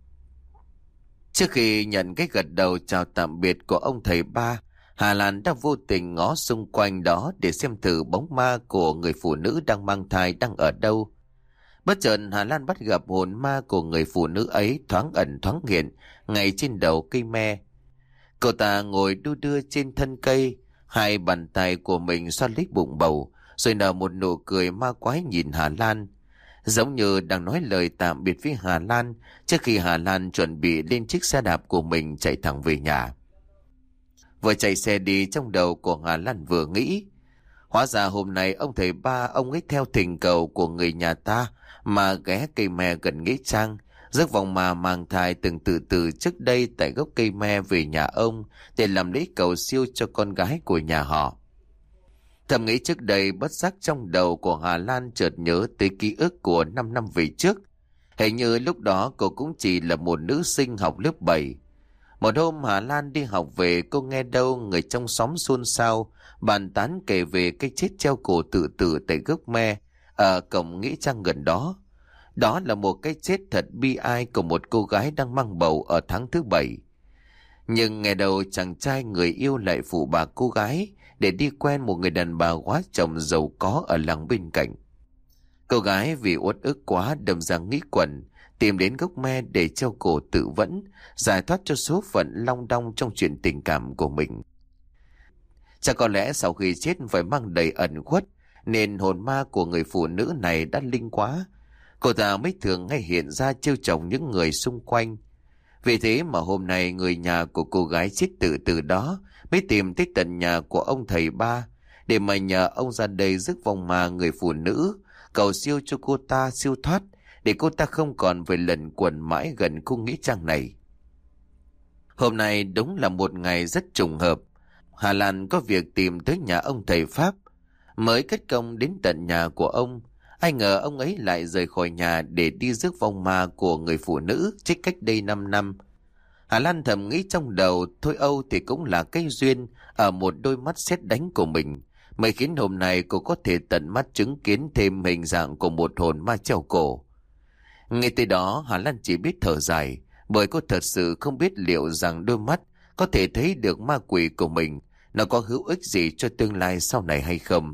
Trước khi nhận cái gật đầu chào tạm biệt của ông thầy ba, Hà Lan đã vô tình ngó xung quanh đó để xem thử bóng ma của người phụ nữ đang mang thai đang ở đâu. Bất chợt Hà Lan bắt gặp hồn ma của người phụ nữ ấy thoáng ẩn thoáng hiện ngay trên đầu cây me. Cậu ta ngồi đu đưa trên thân cây, hai bàn tay của mình xoa lấy bụng bầu, rồi nở một nụ cười ma quái nhìn Hà Lan, giống như đang nói lời tạm biệt với Hà Lan trước khi Hà Lan chuẩn bị lên chiếc xe đạp của mình chạy thẳng về nhà. Vừa chạy xe đi, trong đầu của Hà Lan vừa nghĩ, hóa ra hôm nay ông thầy ba ông ấy theo thỉnh cầu của người nhà ta mà ghé cây me gần nghĩa trang, rước vòng ma mang thai từng từ từ trước đây tại gốc cây me về nhà ông để làm lễ cầu siêu cho con gái của nhà họ. Thầm nghĩ trước đây, bất giác trong đầu của Hà Lan chợt nhớ tới ký ức của năm năm về trước. Hình như lúc đó cô cũng chỉ là một nữ sinh học lớp bảy. Một hôm Hà Lan đi học về, cô nghe đâu người trong xóm xôn xao bàn tán kể về cái chết treo cổ tự tử tại gốc me ở cổng nghĩa trang gần đó. Đó là một cái chết thật bi ai của một cô gái đang mang bầu ở tháng thứ bảy. Nhưng nghe đầu chàng trai người yêu lại phụ bà cô gái để đi quen một người đàn bà quá chồng giàu có ở làng bên cạnh. Cô gái vì uất ức quá đâm ra nghĩ quẩn, tìm đến gốc me để treo cổ tự vẫn, giải thoát cho số phận long đong trong chuyện tình cảm của mình. Chắc có lẽ sau khi chết phải mang đầy ẩn khuất, nên hồn ma của người phụ nữ này đã linh quá. Cô ta mới thường hay hiện ra trêu chọc những người xung quanh. Vì thế mà hôm nay người nhà của cô gái chết tự tử đó mới tìm tới tận nhà của ông thầy ba để mà nhờ ông ra đây rước vong ma người phụ nữ, cầu siêu cho cô ta siêu thoát, để cô ta không còn phải lẩn quẩn mãi gần khu nghĩa trang này. Hôm nay đúng là một ngày rất trùng hợp. Hà Lan có việc tìm tới nhà ông thầy Pháp, mới cất công đến tận nhà của ông. Ai ngờ ông ấy lại rời khỏi nhà để đi rước vong ma của người phụ nữ chết cách đây 5 năm. Hà Lan thầm nghĩ trong đầu, thôi Âu thì cũng là cái duyên ở một đôi mắt sét đánh của mình, mới khiến hôm nay cô có thể tận mắt chứng kiến thêm hình dạng của một hồn ma treo cổ. Ngay từ đó Hà Lan chỉ biết thở dài, bởi cô thật sự không biết liệu rằng đôi mắt có thể thấy được ma quỷ của mình nó có hữu ích gì cho tương lai sau này hay không.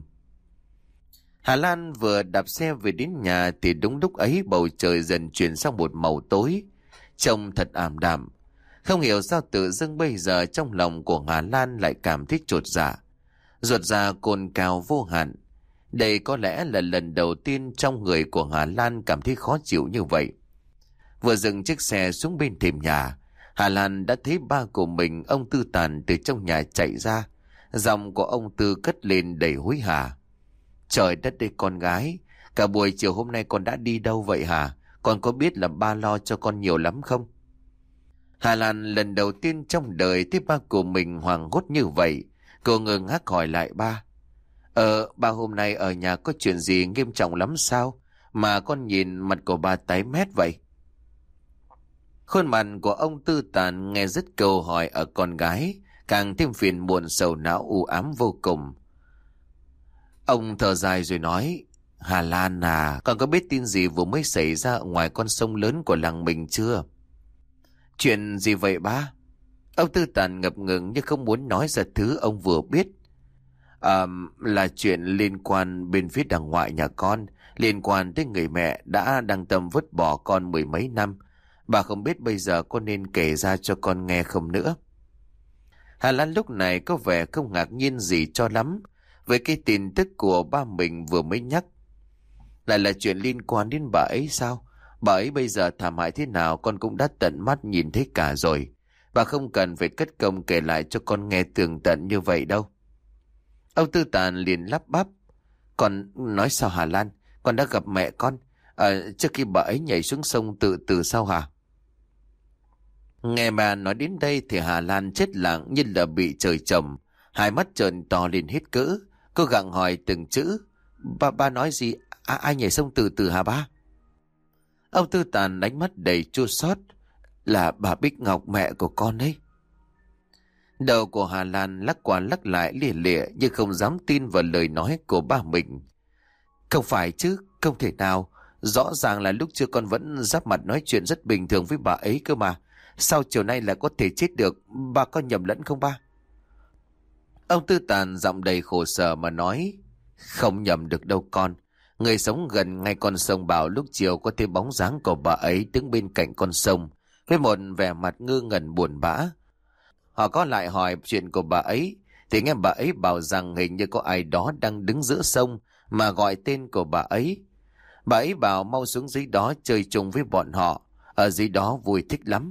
Hà Lan vừa đạp xe về đến nhà thì đúng lúc ấy bầu trời dần chuyển sang một màu tối, trông thật ảm đạm. Không hiểu sao tự dưng bây giờ trong lòng của Hà Lan lại cảm thấy chột dạ, ruột dạ cồn cào vô hạn. Đây có lẽ là lần đầu tiên trong người của Hà Lan cảm thấy khó chịu như vậy. Vừa dừng chiếc xe xuống bên thềm nhà, Hà Lan đã thấy ba của mình, ông Tư Tàn, từ trong nhà chạy ra. Giọng của ông Tư cất lên đầy hối hả. Trời đất ơi con gái, cả buổi chiều hôm nay con đã đi đâu vậy hả? Con có biết là ba lo cho con nhiều lắm không? Hà Lan lần đầu tiên trong đời thấy ba của mình hoảng hốt như vậy. Cô ngơ ngác hỏi lại ba. Ờ, ba hôm nay ở nhà có chuyện gì nghiêm trọng lắm sao? Mà con nhìn mặt của ba tái mét vậy. Khuôn mặt của ông Tư Tàn nghe dứt câu hỏi ở con gái, càng thêm phiền muộn sầu não u ám vô cùng. Ông thở dài rồi nói, Hà Lan à, con có biết tin gì vừa mới xảy ra ở ngoài con sông lớn của làng mình chưa? Chuyện gì vậy ba? Ông Tư Tàn ngập ngừng như không muốn nói ra thứ ông vừa biết. À, là chuyện liên quan bên phía đằng ngoại nhà con, liên quan tới người mẹ đã đăng tâm vứt bỏ con mười mấy năm. Bà không biết bây giờ con nên kể ra cho con nghe không nữa. Hà Lan lúc này có vẻ không ngạc nhiên gì cho lắm với cái tin tức của ba mình vừa mới nhắc. Lại là chuyện liên quan đến bà ấy sao? Bà ấy bây giờ thảm hại thế nào con cũng đã tận mắt nhìn thấy cả rồi. Bà không cần phải cất công kể lại cho con nghe tường tận như vậy đâu. Ông Tư Tàn liền lắp bắp. Con nói sao Hà Lan? Con đã gặp mẹ con à, trước khi bà ấy nhảy xuống sông tự tử sao hả? Nghe bà nói đến đây thì Hà Lan chết lặng như là bị trời trồng, hai mắt trợn to lên hết cỡ. Cô gặng hỏi từng chữ. Ba ba nói gì? À, ai nhảy sông tự tử hả ba? Ông Tư Tàn đánh mắt đầy chua xót. Là bà Bích Ngọc, mẹ của con đấy. Đầu của Hà Lan lắc qua lắc lại lìa lịa nhưng không dám tin vào lời nói của ba mình. Không phải chứ, không thể nào. Rõ ràng là lúc trước con vẫn giáp mặt nói chuyện rất bình thường với bà ấy cơ mà. Sao chiều nay lại có thể chết được? Ba có nhầm lẫn không ba? Ông Tư Tàn giọng đầy khổ sở mà nói. Không nhầm được đâu con. Người sống gần ngay con sông bảo lúc chiều có thấy bóng dáng của bà ấy đứng bên cạnh con sông với một vẻ mặt ngơ ngẩn buồn bã. Họ có lại hỏi chuyện của bà ấy thì nghe bà ấy bảo rằng hình như có ai đó đang đứng giữa sông mà gọi tên của bà ấy. Bà ấy bảo mau xuống dưới đó chơi chung với bọn họ, ở dưới đó vui thích lắm.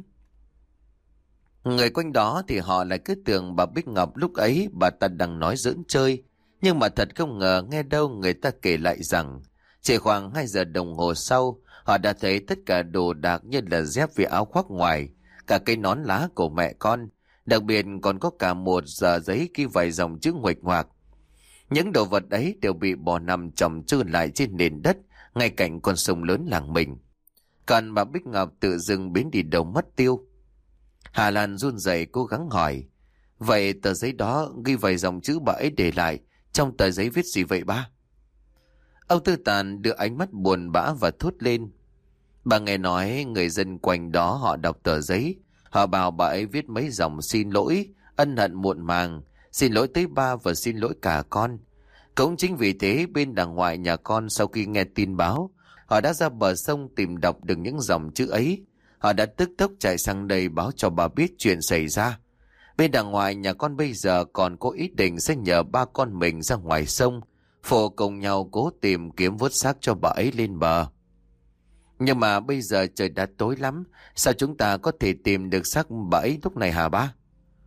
Người quanh đó thì họ lại cứ tưởng bà Bích Ngọc lúc ấy bà ta đang nói giỡn chơi. Nhưng mà thật không ngờ nghe đâu người ta kể lại rằng chỉ khoảng hai giờ đồng hồ sau họ đã thấy tất cả đồ đạc như là dép với áo khoác ngoài, cả cái nón lá của mẹ con. Đặc biệt còn có cả một tờ giấy ghi vài dòng chữ nguệch ngoạc. Những đồ vật ấy đều bị bỏ nằm chồng chư lại trên nền đất ngay cạnh con sông lớn làng mình. Còn bà Bích Ngọc tự dưng biến đi đâu mất tiêu. Hà Lan run rẩy cố gắng hỏi. Vậy tờ giấy đó ghi vài dòng chữ bà ấy để lại, trong tờ giấy viết gì vậy ba? Ông Tư Tàn đưa ánh mắt buồn bã và thốt lên. Bà nghe nói người dân quanh đó họ đọc tờ giấy. Họ bảo bà ấy viết mấy dòng xin lỗi, ân hận muộn màng, xin lỗi tới ba và xin lỗi cả con. Cũng chính vì thế bên đằng ngoại nhà con sau khi nghe tin báo, họ đã ra bờ sông tìm đọc được những dòng chữ ấy. Họ đã tức tốc chạy sang đây báo cho bà biết chuyện xảy ra. Bên đằng ngoài nhà con bây giờ còn có ý định sẽ nhờ ba con mình ra ngoài sông, phổ cùng nhau cố tìm kiếm vớt xác cho bà ấy lên bờ. Nhưng mà bây giờ trời đã tối lắm, sao chúng ta có thể tìm được xác bà ấy lúc này hả ba?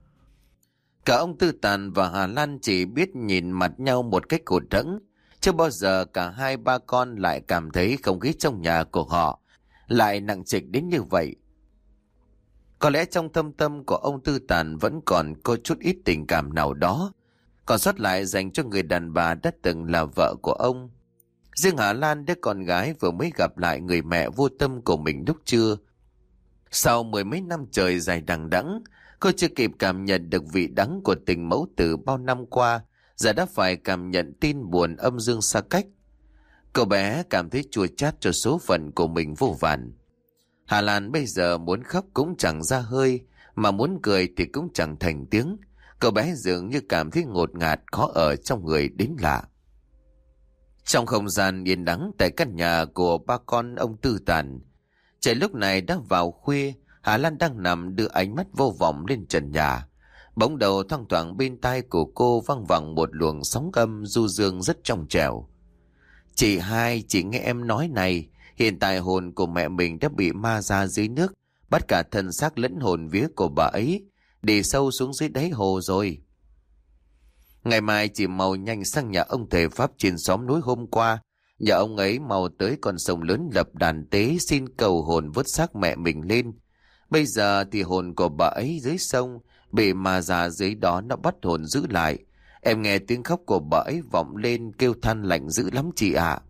Cả ông Tư Tàn và Hà Lan chỉ biết nhìn mặt nhau một cách hụt hẫng. Chưa bao giờ cả hai ba con lại cảm thấy không khí trong nhà của họ lại nặng trịch đến như vậy. Có lẽ trong thâm tâm của ông Tư Tàn vẫn còn có chút ít tình cảm nào đó còn sót lại dành cho người đàn bà đã từng là vợ của ông. Riêng Hà Lan, đứa con gái vừa mới gặp lại người mẹ vô tâm của mình lúc trưa. Sau mười mấy năm trời dài đằng đẵng, cô chưa kịp cảm nhận được vị đắng của tình mẫu tử bao năm qua, giờ đã phải cảm nhận tin buồn âm dương xa cách. Cậu bé cảm thấy chua chát cho số phận của mình vô vàn. Hà Lan bây giờ muốn khóc cũng chẳng ra hơi, mà muốn cười thì cũng chẳng thành tiếng. Cậu bé dường như cảm thấy ngột ngạt khó ở trong người đến lạ. Trong không gian yên đắng tại căn nhà của ba con ông Tư Tàn, trời lúc này đã vào khuya. Hà Lan đang nằm đưa ánh mắt vô vọng lên trần nhà. Bỗng đầu thoang thoảng bên tai của cô văng vẳng một luồng sóng âm du dương rất trong trẻo. Chị hai, chị nghe em nói này, hiện tại hồn của mẹ mình đã bị ma ra dưới nước, bắt cả thân xác lẫn hồn vía của bà ấy để sâu xuống dưới đáy hồ rồi. Ngày mai chị mau nhanh sang nhà ông thầy Pháp trên xóm núi hôm qua, nhà ông ấy mau tới con sông lớn lập đàn tế xin cầu hồn vớt xác mẹ mình lên. Bây giờ thì hồn của bà ấy dưới sông, bị ma già dưới đó nó bắt hồn giữ lại. Em nghe tiếng khóc của bà ấy vọng lên kêu than lạnh dữ lắm chị ạ.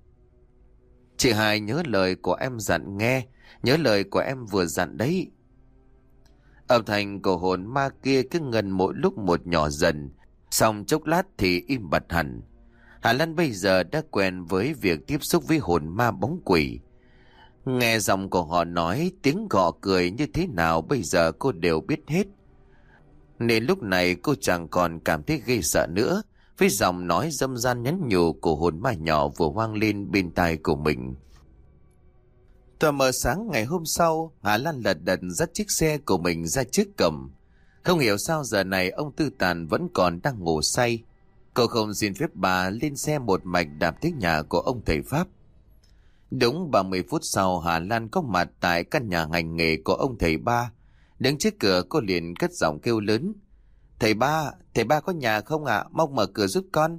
Chị hai nhớ lời của em dặn nghe, nhớ lời của em vừa dặn đấy. Âm thanh của hồn ma kia cứ ngân mỗi lúc một nhỏ dần, xong chốc lát thì im bặt hẳn. Hà Lan bây giờ đã quen với việc tiếp xúc với hồn ma bóng quỷ. Nghe giọng của họ nói, tiếng gọ cười như thế nào bây giờ cô đều biết hết. Nên lúc này cô chẳng còn cảm thấy ghê sợ nữa với giọng nói dâm gian nhắn nhủ của hồn ma nhỏ vừa vang lên bên tai của mình. Tờ mờ sáng ngày hôm sau, Hà Lan lật đật dắt chiếc xe của mình ra trước cổng. Không hiểu sao giờ này ông Tư Tàn vẫn còn đang ngủ say. Cô không xin phép bà lên xe một mạch đạp tới nhà của ông thầy Pháp. Đúng ba mươi phút sau, Hà Lan có mặt tại căn nhà hành nghề của ông thầy Ba. Đứng trước cửa cô liền cất giọng kêu lớn: "Thầy Ba, thầy Ba có nhà không ạ? À? Mong mở cửa giúp con."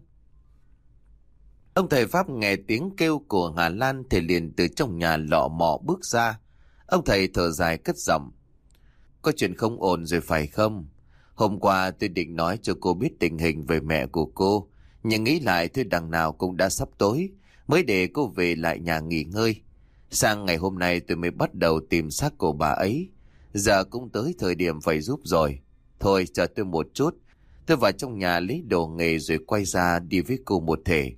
Ông thầy Pháp nghe tiếng kêu của Hà Lan thì liền từ trong nhà lọ mọ bước ra. Ông thầy thở dài cất giọng: "Có chuyện không ổn rồi phải không? Hôm qua tôi định nói cho cô biết tình hình về mẹ của cô, nhưng nghĩ lại thôi đằng nào cũng đã sắp tối, mới để cô về lại nhà nghỉ ngơi. Sang ngày hôm nay tôi mới bắt đầu tìm xác của bà ấy. Giờ cũng tới thời điểm phải giúp rồi. Thôi chờ tôi một chút, tôi vào trong nhà lấy đồ nghề rồi quay ra đi với cô một thể."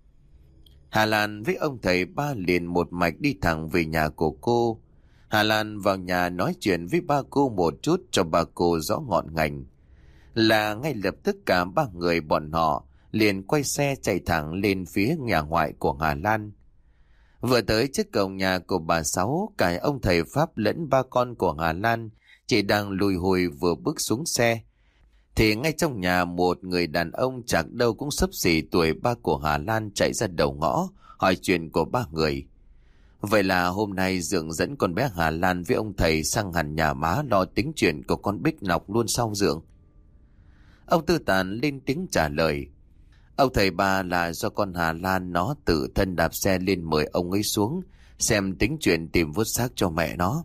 Hà Lan với ông thầy Ba liền một mạch đi thẳng về nhà của cô. Hà Lan vào nhà nói chuyện với ba cô một chút cho ba cô rõ ngọn ngành. Là ngay lập tức cả ba người bọn họ liền quay xe chạy thẳng lên phía nhà ngoại của Hà Lan. Vừa tới trước cổng nhà của bà Sáu, cả ông thầy Pháp lẫn ba con của Hà Lan chỉ đang lùi hùi vừa bước xuống xe, thì ngay trong nhà một người đàn ông chắc đâu cũng xấp xỉ tuổi ba của Hà Lan chạy ra đầu ngõ hỏi chuyện của ba người. Vậy là hôm nay Dượng dẫn con bé Hà Lan với ông thầy sang hẳn nhà má lo tính chuyện của con Bích Ngọc luôn sau Dượng. Ông Tư Tàn lên tiếng trả lời: "Ông thầy Ba là do con Hà Lan nó tự thân đạp xe lên mời ông ấy xuống xem tính chuyện tìm vớt xác cho mẹ nó.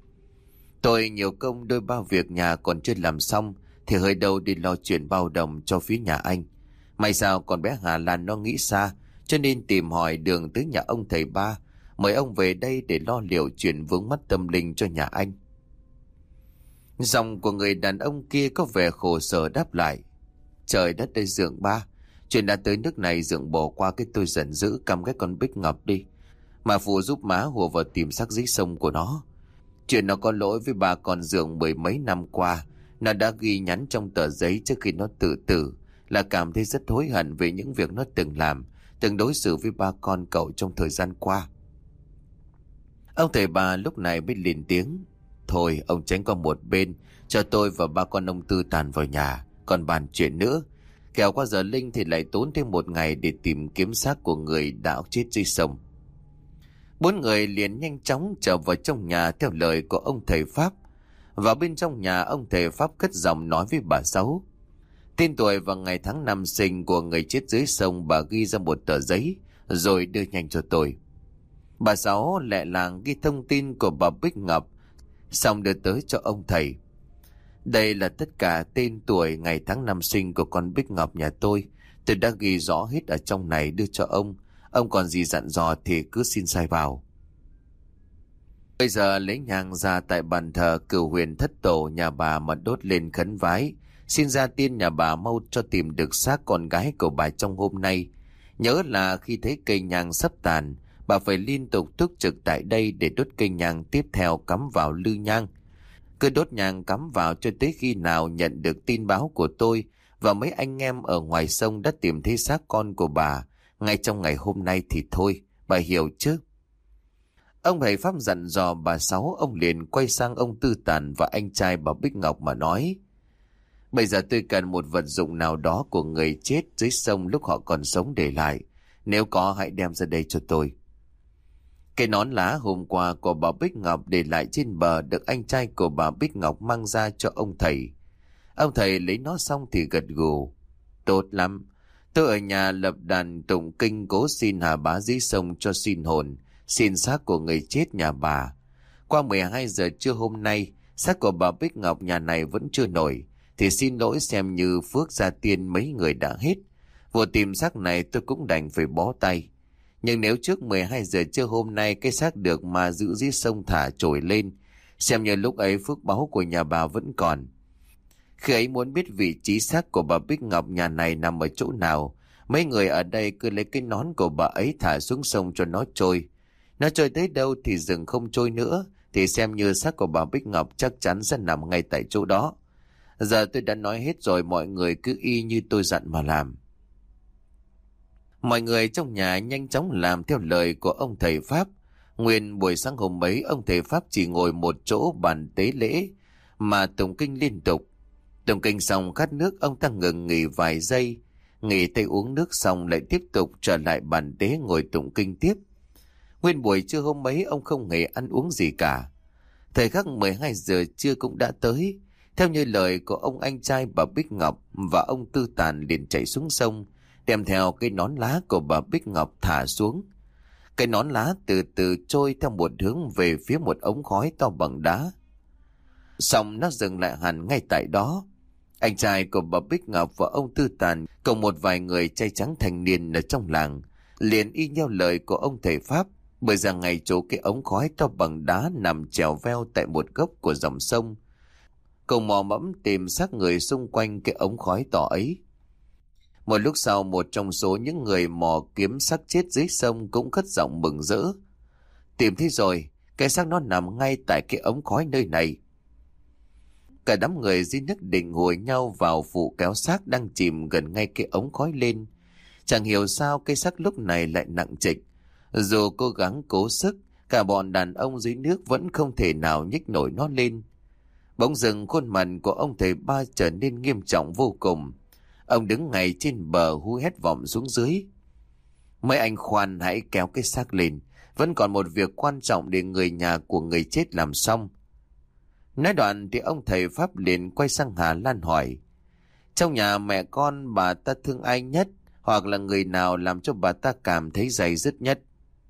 Tôi nhiều công đôi ba việc nhà còn chưa làm xong thì hơi đâu đi lo chuyện bao đồng cho phía nhà anh. May sao con bé Hà Lan nó nghĩ xa, cho nên tìm hỏi đường tới nhà ông thầy Ba, mời ông về đây để lo liệu chuyện vướng mắc tâm linh cho nhà anh." Giọng của người đàn ông kia có vẻ khổ sở đáp lại: "Trời đất ơi Dượng Ba, chuyện đã tới nước này Dượng bỏ qua cái tôi giận dữ căm cái con Bích Ngọc đi, mà phụ giúp má hùa vào tìm xác dưới sông của nó. Chuyện nó có lỗi với bà con Dượng mười mấy năm qua, nó đã ghi nhắn trong tờ giấy trước khi nó tự tử là cảm thấy rất hối hận về những việc nó từng làm, từng đối xử với ba con cậu trong thời gian qua." Ông thầy Ba lúc này mới lên tiếng: "Thôi ông tránh qua một bên, cho tôi và ba con ông Tư Tàn vào nhà, còn bàn chuyện nữa. Kẻo qua giờ linh thì lại tốn thêm một ngày để tìm kiếm xác của người đã chết dưới sông." Bốn người liền nhanh chóng trở vào trong nhà theo lời của ông thầy Pháp. Vào bên trong nhà, ông thầy Pháp cất giọng nói với bà Sáu: "Tên tuổi và ngày tháng năm sinh của người chết dưới sông bà ghi ra một tờ giấy rồi đưa nhanh cho tôi." Bà Sáu lẹ làng ghi thông tin của bà Bích Ngọc, xong đưa tới cho ông thầy. Đây là tất cả tên tuổi, ngày tháng năm sinh của con Bích Ngọc nhà tôi. Tôi đã ghi rõ hết ở trong này đưa cho ông. Ông còn gì dặn dò thì cứ xin sai vào. Bây giờ lấy nhang ra tại bàn thờ Cửu Huyền Thất Tổ nhà bà mà đốt lên khấn vái, xin gia tiên nhà bà mau cho tìm được xác con gái của bà trong hôm nay. Nhớ là khi thấy cây nhang sắp tàn, bà phải liên tục túc trực tại đây để đốt cây nhang tiếp theo cắm vào lư nhang. Cứ đốt nhang cắm vào cho tới khi nào nhận được tin báo của tôi và mấy anh em ở ngoài sông đã tìm thấy xác con của bà ngay trong ngày hôm nay thì thôi, bà hiểu chứ? Ông thầy Pháp dặn dò bà Sáu. Ông liền quay sang ông Tư Tàn và anh trai bà Bích Ngọc mà nói: Bây giờ tôi cần một vật dụng nào đó của người chết dưới sông lúc họ còn sống để lại. Nếu có hãy đem ra đây cho tôi. Cái nón lá hôm qua của bà Bích Ngọc để lại trên bờ được anh trai của bà Bích Ngọc mang ra cho ông thầy. Ông thầy lấy nó xong thì gật gù: Tốt lắm. Tôi ở nhà lập đàn tụng kinh cố xin Hà Bá dưới sông cho xin hồn, xin xác của người chết nhà bà. Qua mười hai giờ trưa hôm nay, xác của bà Bích Ngọc nhà này vẫn chưa nổi, thì xin lỗi xem như phước gia tiên mấy người đã hết. Vừa tìm xác này tôi cũng đành phải bó tay. Nhưng nếu trước mười hai giờ trưa hôm nay cái xác được mà giữ dưới sông thả trồi lên, xem như lúc ấy phước báu của nhà bà vẫn còn. Khi ấy muốn biết vị trí xác của bà Bích Ngọc nhà này nằm ở chỗ nào, mấy người ở đây cứ lấy cái nón của bà ấy thả xuống sông cho nó trôi. Nó trôi tới đâu thì rừng không trôi nữa, thì xem như xác của bà Bích Ngọc chắc chắn sẽ nằm ngay tại chỗ đó. Giờ tôi đã nói hết rồi, mọi người cứ y như tôi dặn mà làm. Mọi người trong nhà nhanh chóng làm theo lời của ông thầy Pháp. Nguyên buổi sáng hôm ấy, ông thầy Pháp chỉ ngồi một chỗ bàn tế lễ mà tụng kinh liên tục. Tụng kinh xong khát nước, ông ta ngừng nghỉ vài giây, nghỉ tay uống nước xong lại tiếp tục trở lại bàn tế ngồi tụng kinh tiếp. Nguyên buổi trưa hôm ấy ông không hề ăn uống gì cả. Thời khắc mười hai giờ trưa cũng đã tới. Theo như lời của ông anh trai bà Bích Ngọc và ông Tư Tàn liền chạy xuống sông, đem theo cái nón lá của bà Bích Ngọc thả xuống. Cái nón lá từ từ trôi theo một hướng về phía một ống khói to bằng đá. Xong nó dừng lại hẳn ngay tại đó. Anh trai của bà Bích Ngọc và ông Tư Tàn cùng một vài người trai trắng thành niên ở trong làng liền y theo lời của ông thầy Pháp, bởi ra ngay chỗ cái ống khói to bằng đá nằm chèo veo tại một góc của dòng sông, cùng mò mẫm tìm xác người xung quanh cái ống khói to ấy. Một lúc sau, một trong số những người mò kiếm xác chết dưới sông cũng cất giọng mừng rỡ: Tìm thấy rồi, cái xác nó nằm ngay tại cái ống khói nơi này. Cả đám người dưới nước định ngồi nhau vào phụ kéo xác đang chìm gần ngay cái ống khói lên. Chẳng hiểu sao cái xác lúc này lại nặng trịch. Dù cố gắng cố sức, cả bọn đàn ông dưới nước vẫn không thể nào nhích nổi nó lên. Bỗng dưng khuôn mặt của ông thầy Ba trở nên nghiêm trọng vô cùng. Ông đứng ngay trên bờ hú hét vọng xuống dưới: Mấy anh khoan hãy kéo cái xác lên, vẫn còn một việc quan trọng để người nhà của người chết làm xong. Nói đoạn thì ông thầy Pháp liền quay sang Hà Lan hỏi: Trong nhà mẹ con bà ta thương ai nhất, hoặc là người nào làm cho bà ta cảm thấy day dứt nhất?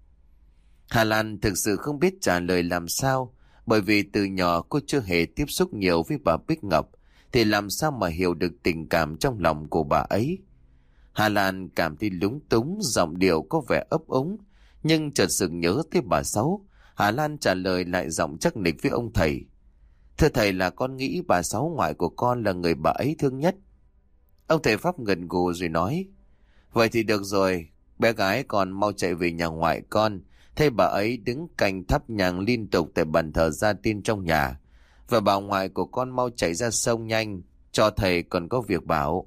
Hà Lan thực sự không biết trả lời làm sao, bởi vì từ nhỏ cô chưa hề tiếp xúc nhiều với bà Bích Ngọc, thì làm sao mà hiểu được tình cảm trong lòng của bà ấy. Hà Lan cảm thấy lúng túng, giọng điệu có vẻ ấp úng, nhưng chợt sực nhớ tới bà Sáu. Hà Lan trả lời lại giọng chắc nịch với ông thầy: Thưa thầy, là con nghĩ bà Sáu ngoại của con là người bà ấy thương nhất. Ông thầy Pháp ngần ngừ rồi nói: Vậy thì được rồi, bé gái còn mau chạy về nhà ngoại con. Thấy bà ấy đứng canh thắp nhang liên tục tại bàn thờ gia tiên trong nhà, và bà ngoại của con mau chạy ra sông nhanh, cho thầy còn có việc bảo.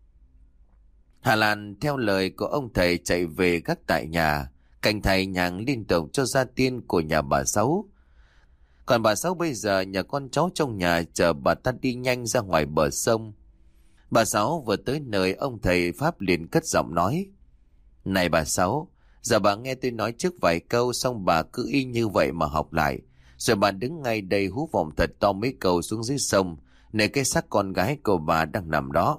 Hà Lan theo lời của ông thầy chạy về gác tại nhà, canh thầy nhang liên tục cho gia tiên của nhà bà Sáu. Còn bà Sáu bây giờ nhà con cháu trong nhà chờ bà ta đi nhanh ra ngoài bờ sông. Bà Sáu vừa tới nơi, ông thầy Pháp liền cất giọng nói: Này bà Sáu, giờ bà nghe tôi nói trước vài câu, xong bà cứ y như vậy mà học lại. Rồi bà đứng ngay đây hú vọng thật to mấy câu xuống dưới sông, nơi cái xác con gái của bà đang nằm đó.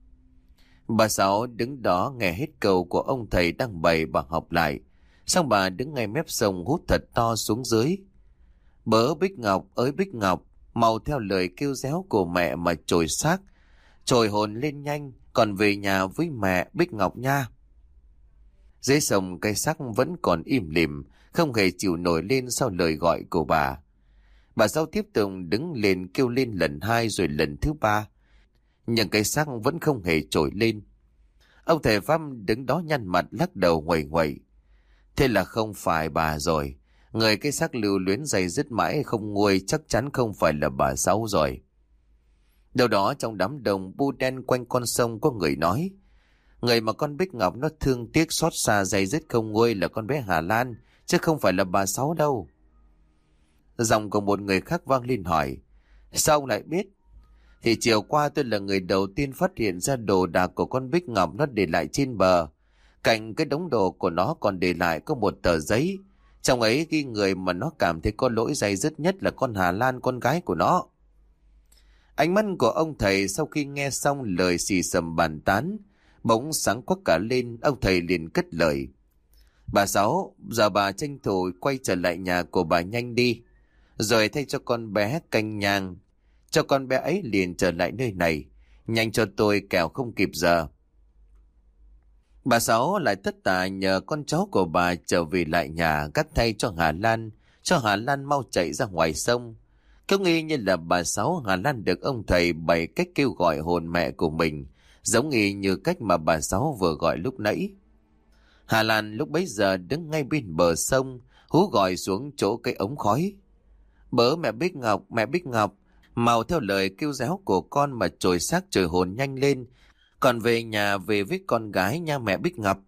Bà Sáu đứng đó nghe hết câu của ông thầy đang bày, bà học lại. Xong bà đứng ngay mép sông hút thật to xuống dưới. Bớ Bích Ngọc ơi Bích Ngọc, mau theo lời kêu réo của mẹ mà trồi xác, trồi hồn lên nhanh, còn về nhà với mẹ Bích Ngọc nha. Dưới sông cây xác vẫn còn im lìm, không hề chịu nổi lên sau lời gọi của bà. Bà Sáu tiếp tục đứng lên kêu lên lần hai rồi lần thứ ba, nhưng cây xác vẫn không hề trồi lên. Ông thầy Pháp đứng đó nhăn mặt lắc đầu nguầy nguậy. Thế là không phải bà rồi. Người cây xác lưu luyến dày dứt mãi không nguôi chắc chắn không phải là bà Sáu rồi. Đâu đó trong đám đồng bu đen quanh con sông có người nói, người mà con Bích Ngọc nó thương tiếc xót xa dày dứt không nguôi là con bé Hà Lan, chứ không phải là bà Sáu đâu. Giọng của một người khác vang lên hỏi, sao ông lại biết? Thì chiều qua tôi là người đầu tiên phát hiện ra đồ đạc của con Bích Ngọc nó để lại trên bờ. Cạnh cái đống đồ của nó còn để lại có một tờ giấy. Trong ấy ghi người mà nó cảm thấy có lỗi dày dứt nhất là con Hà Lan, con gái của nó. Ánh mắt của ông thầy sau khi nghe xong lời xì xầm bàn tán, bỗng sáng quắc cả lên. Ông thầy liền cất lời, bà Sáu, giờ bà tranh thủ quay trở lại nhà của bà nhanh đi, rồi thay cho con bé canh nhang, cho con bé ấy liền trở lại nơi này, nhanh cho tôi kẻo không kịp giờ. Bà Sáu lại tất tả nhờ con cháu của bà trở về lại nhà gắt thay cho Hà Lan, cho Hà Lan mau chạy ra ngoài sông. Cứ nghi như là bà Sáu Hà Lan được ông thầy bày cách kêu gọi hồn mẹ của mình, giống y như cách mà bà Sáu vừa gọi lúc nãy. Hà Lan lúc bấy giờ đứng ngay bên bờ sông, hú gọi xuống chỗ cây ống khói. Bớ mẹ Bích Ngọc, mẹ Bích Ngọc, mau theo lời kêu réo của con mà trồi xác trồi hồn nhanh lên, còn về nhà về với con gái nha mẹ Bích Ngọc.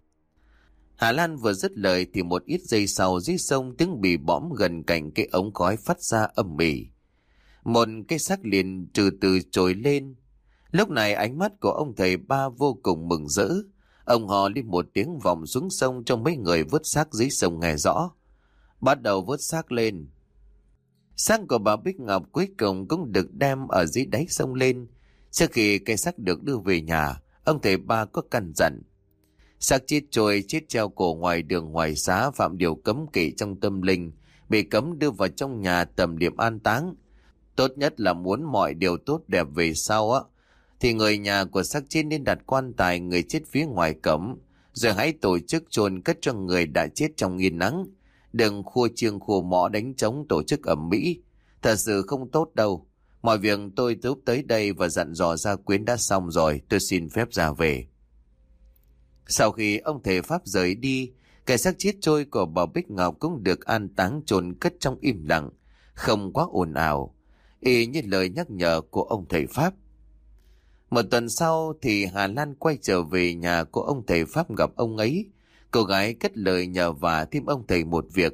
Hà Lan vừa dứt lời thì một ít giây sau dưới sông tiếng bì bõm gần cạnh cái ống khói phát ra âm ỉ. Một cái xác liền từ từ trồi lên. Lúc này ánh mắt của ông thầy Ba vô cùng mừng rỡ. Ông hò lên một tiếng vòng xuống sông cho mấy người vớt xác dưới sông nghe rõ. Bắt đầu vớt xác lên. Xác của bà Bích Ngọc cuối cùng cũng được đem ở dưới đáy sông lên. Trước khi cây xác được đưa về nhà, ông thầy Ba có căn dặn. Xác chết trôi chết treo cổ ngoài đường ngoài xá phạm điều cấm kỵ trong tâm linh, bị cấm đưa vào trong nhà tầm điểm an táng. Tốt nhất là muốn mọi điều tốt đẹp về sau á, thì người nhà của xác chết nên đặt quan tài người chết phía ngoài cổng, rồi hãy tổ chức chôn cất cho người đã chết trong yên nắng. Đừng khua chiêng khua mõ đánh trống tổ chức ầm ĩ, thật sự không tốt đâu. Mọi việc tôi giúp tới đây và dặn dò gia quyến đã xong rồi, tôi xin phép ra về. Sau khi ông thầy Pháp rời đi, cái xác chết trôi của bà Bích Ngọc cũng được an táng chôn cất trong im lặng, không quá ồn ào, y như lời nhắc nhở của ông thầy Pháp. Một tuần sau thì Hà Lan quay trở về nhà của ông thầy Pháp gặp ông ấy. Cô gái cất lời nhờ vả thêm ông thầy một việc.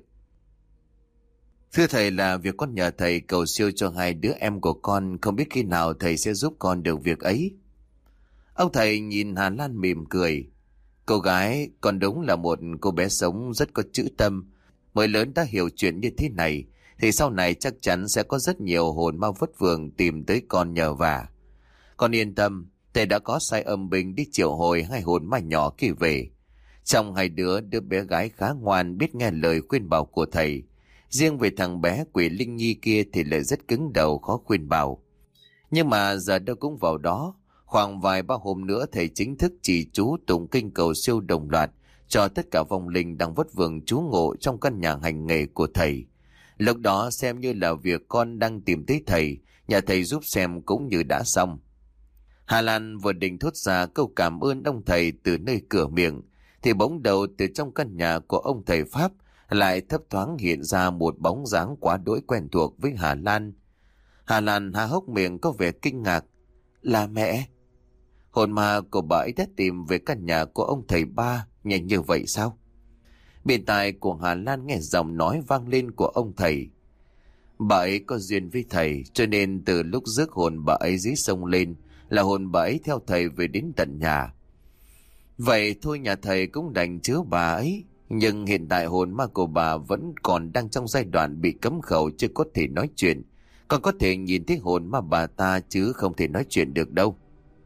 Thưa thầy, là việc con nhờ thầy cầu siêu cho hai đứa em của con, không biết khi nào thầy sẽ giúp con được việc ấy. Ông thầy nhìn Hà Lan mỉm cười. Cô gái, con đúng là một cô bé sống rất có chữ tâm. Mới lớn đã hiểu chuyện như thế này, thì sau này chắc chắn sẽ có rất nhiều hồn ma vất vưởng tìm tới con nhờ vả. Con yên tâm, thầy đã có sai âm binh đi triệu hồi hai hồn ma nhỏ kia về. Trong hai đứa, đứa bé gái khá ngoan biết nghe lời khuyên bảo của thầy. Riêng về thằng bé quỷ Linh Nhi kia thì lại rất cứng đầu, khó khuyên bảo. Nhưng mà giờ đâu cũng vào đó. Khoảng vài ba hôm nữa thầy chính thức chỉ chú tụng kinh cầu siêu đồng loạt cho tất cả vong linh đang vất vưởng trú ngụ trong căn nhà hành nghề của thầy. Lúc đó xem như là việc con đang tìm thấy thầy, nhà thầy giúp xem cũng như đã xong. Hà Lan vừa định thốt ra câu cảm ơn ông thầy từ nơi cửa miệng, thì bỗng đầu từ trong căn nhà của ông thầy Pháp lại thấp thoáng hiện ra một bóng dáng quá đỗi quen thuộc với Hà Lan. Hà Lan há hốc miệng có vẻ kinh ngạc. Là mẹ? Hồn ma của bà ấy đã tìm về căn nhà của ông thầy Ba nhanh như vậy sao? Bên tai của Hà Lan nghe giọng nói vang lên của ông thầy. Bà ấy có duyên với thầy, cho nên từ lúc rước hồn bà ấy dưới sông lên là hồn bà ấy theo thầy về đến tận nhà. Vậy thôi nhà thầy cũng đành chứa bà ấy, nhưng hiện tại hồn ma của bà vẫn còn đang trong giai đoạn bị cấm khẩu, chưa có thể nói chuyện. Con có thể nhìn thấy hồn ma bà ta chứ không thể nói chuyện được đâu.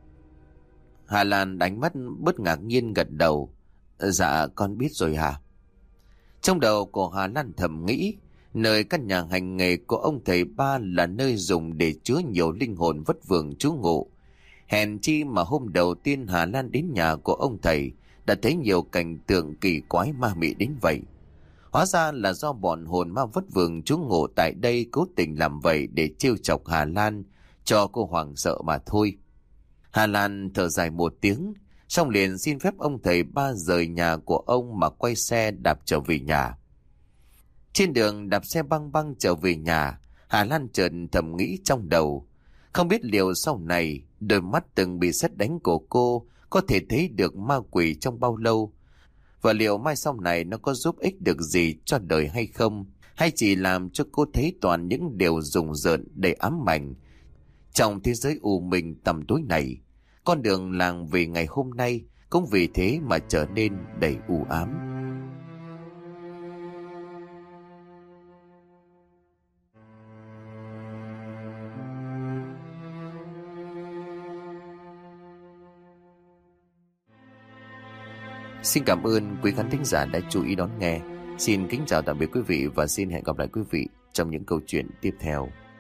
Hà Lan đánh mắt bất ngạc nhiên gật đầu. Dạ con biết rồi hả? Trong đầu của Hà Lan thầm nghĩ, Nơi căn nhà hành nghề của ông thầy Ba là nơi dùng để chứa nhiều linh hồn vất vưởng trú ngụ. Hèn chi mà hôm đầu tiên Hà Lan đến nhà của ông thầy đã thấy nhiều cảnh tượng kỳ quái ma mị đến vậy. Hóa ra là do bọn hồn ma vất vưởng trú ngụ tại đây cố tình làm vậy để trêu chọc Hà Lan, cho cô hoảng sợ mà thôi. Hà Lan thở dài một tiếng, xong liền xin phép ông thầy Ba rời nhà của ông mà quay xe đạp trở về nhà. Trên đường đạp xe băng băng trở về nhà, Hà Lan chợt thầm nghĩ trong đầu, không biết liệu sau này đôi mắt từng bị sét đánh của cô có thể thấy được ma quỷ trong bao lâu, và liệu mai sau này nó có giúp ích được gì cho đời hay không, hay chỉ làm cho cô thấy toàn những điều rùng rợn đầy ám ảnh. Trong thế giới u minh tăm tối này, con đường làng về ngày hôm nay cũng vì thế mà trở nên đầy u ám. Xin cảm ơn quý khán thính giả đã chú ý đón nghe. Xin kính chào tạm biệt quý vị và xin hẹn gặp lại quý vị trong những câu chuyện tiếp theo.